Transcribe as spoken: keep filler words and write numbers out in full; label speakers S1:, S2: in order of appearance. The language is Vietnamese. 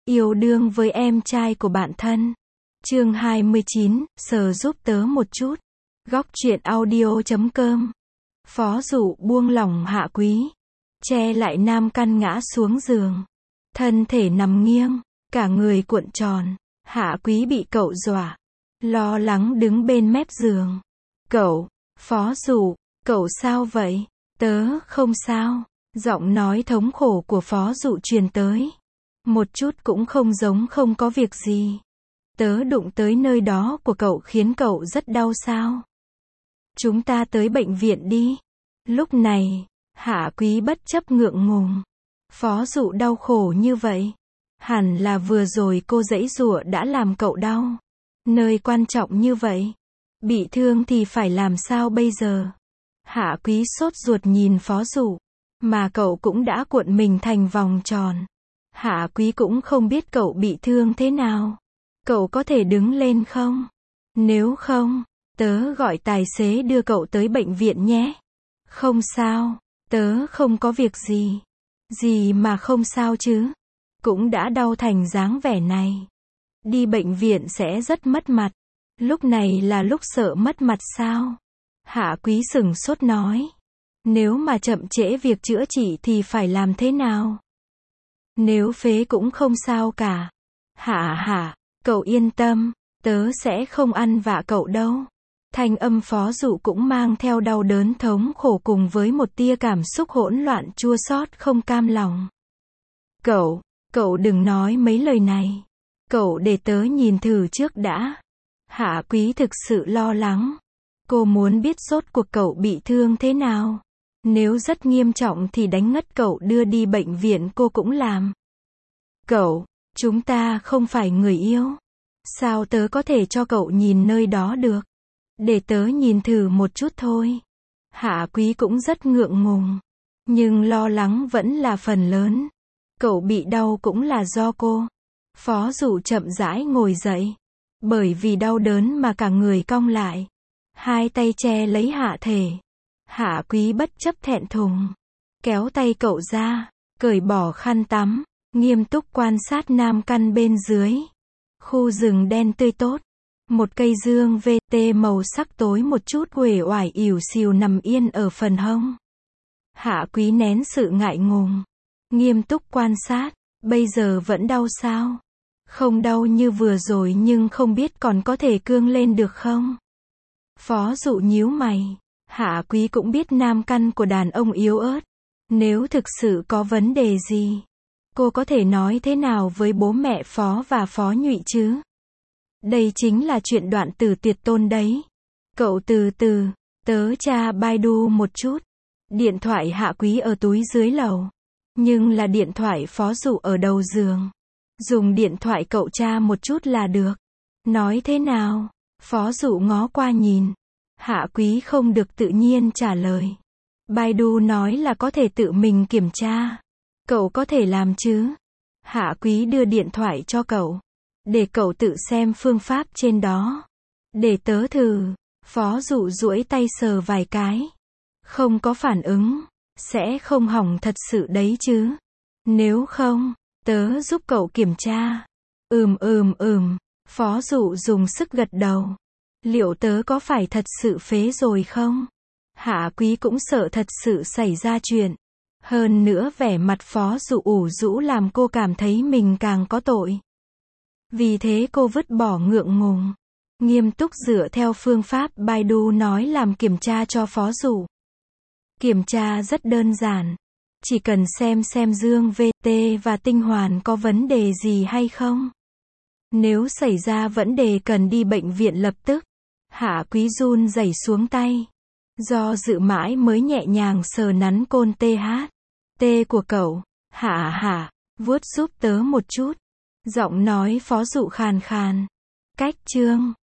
S1: Yêu đương với em trai của bạn thân. Chương hai mươi chín, sờ giúp tớ một chút. Góc truyện audio chấm com. Phó Dụ buông lỏng Hạ Quý, che lại Nam Căn ngã xuống giường. Thân thể nằm nghiêng, cả người cuộn tròn. Hạ Quý bị cậu dọa, lo lắng đứng bên mép giường. Cậu, Phó Dụ, cậu sao vậy? Tớ không sao. Giọng nói thống khổ của Phó Dụ truyền tới. Một chút cũng không giống không có việc gì. Tớ đụng tới nơi đó của cậu khiến cậu rất đau sao? Chúng ta tới bệnh viện đi. Lúc này, Hạ Quý bất chấp ngượng ngùng. Phó Dụ đau khổ như vậy. Hẳn là vừa rồi cô giãy giụa đã làm cậu đau. Nơi quan trọng như vậy. Bị thương thì phải làm sao bây giờ? Hạ Quý sốt ruột nhìn Phó Dụ. Mà cậu cũng đã cuộn mình thành vòng tròn. Hạ Quý cũng không biết cậu bị thương thế nào. Cậu có thể đứng lên không? Nếu không, tớ gọi tài xế đưa cậu tới bệnh viện nhé. Không sao, tớ không có việc gì. Gì mà không sao chứ? Cũng đã đau thành dáng vẻ này. Đi bệnh viện sẽ rất mất mặt. Lúc này là lúc sợ mất mặt sao? Hạ Quý sửng sốt nói. Nếu mà chậm trễ việc chữa trị thì phải làm thế nào? Nếu phế cũng không sao cả. Hạ hạ, cậu yên tâm, tớ sẽ không ăn vạ cậu đâu. Thanh âm Phó Dụ cũng mang theo đau đớn thống khổ cùng với một tia cảm xúc hỗn loạn chua xót không cam lòng. Cậu, cậu đừng nói mấy lời này. Cậu để tớ nhìn thử trước đã. Hạ Quý thực sự lo lắng. Cô muốn biết rốt cuộc cậu bị thương thế nào. Nếu rất nghiêm trọng thì đánh ngất cậu đưa đi bệnh viện cô cũng làm. Cậu, chúng ta không phải người yêu. Sao tớ có thể cho cậu nhìn nơi đó được? Để tớ nhìn thử một chút thôi. Hạ Quý cũng rất ngượng ngùng. Nhưng lo lắng vẫn là phần lớn. Cậu bị đau cũng là do cô. Phó Dụ chậm rãi ngồi dậy. Bởi vì đau đớn mà cả người cong lại. Hai tay che lấy hạ thể. Hạ Quý bất chấp thẹn thùng. Kéo tay cậu ra. Cởi bỏ khăn tắm. Nghiêm túc quan sát Nam Căn bên dưới. Khu rừng đen tươi tốt. Một cây dương vê tê màu sắc tối một chút uể oải ỉu xìu nằm yên ở phần hông. Hạ Quý nén sự ngại ngùng. Nghiêm túc quan sát. Bây giờ vẫn đau sao? Không đau như vừa rồi nhưng không biết còn có thể cương lên được không? Phó Dụ nhíu mày. Hạ Quý cũng biết Nam Căn của đàn ông yếu ớt. Nếu thực sự có vấn đề gì, cô có thể nói thế nào với bố mẹ Phó và Phó Nhụy chứ? Đây chính là chuyện đoạn tử tuyệt tôn đấy. Cậu từ từ, tớ tra Baidu một chút. Điện thoại Hạ Quý ở túi dưới lầu. Nhưng là điện thoại Phó Dụ ở đầu giường. Dùng điện thoại cậu tra một chút là được. Nói thế nào? Phó Dụ ngó qua nhìn. Hạ Quý không được tự nhiên trả lời. Baidu nói là có thể tự mình kiểm tra. Cậu có thể làm chứ? Hạ Quý đưa điện thoại cho cậu. Để cậu tự xem phương pháp trên đó. Để tớ thử. Phó Dụ duỗi tay sờ vài cái. Không có phản ứng. Sẽ không hỏng thật sự đấy chứ. Nếu không, tớ giúp cậu kiểm tra. Ừm ừm ừm. Phó Dụ dùng sức gật đầu. Liệu tớ có phải thật sự phế rồi không? Hạ Quý cũng sợ thật sự xảy ra chuyện. Hơn nữa vẻ mặt Phó Dụ ủ rũ làm cô cảm thấy mình càng có tội. Vì thế cô vứt bỏ ngượng ngùng. Nghiêm túc dựa theo phương pháp Baidu nói làm kiểm tra cho Phó Dụ. Kiểm tra rất đơn giản. Chỉ cần xem xem dương vê tê và tinh hoàn có vấn đề gì hay không. Nếu xảy ra vấn đề cần đi bệnh viện lập tức. Hạ Quý run rẩy xuống tay. Do dự mãi mới nhẹ nhàng sờ nắn côn tê hát. Tê của cậu. Hạ hạ, vuốt giúp tớ một chút. Giọng nói Phó Dụ khàn khàn. Cách chương.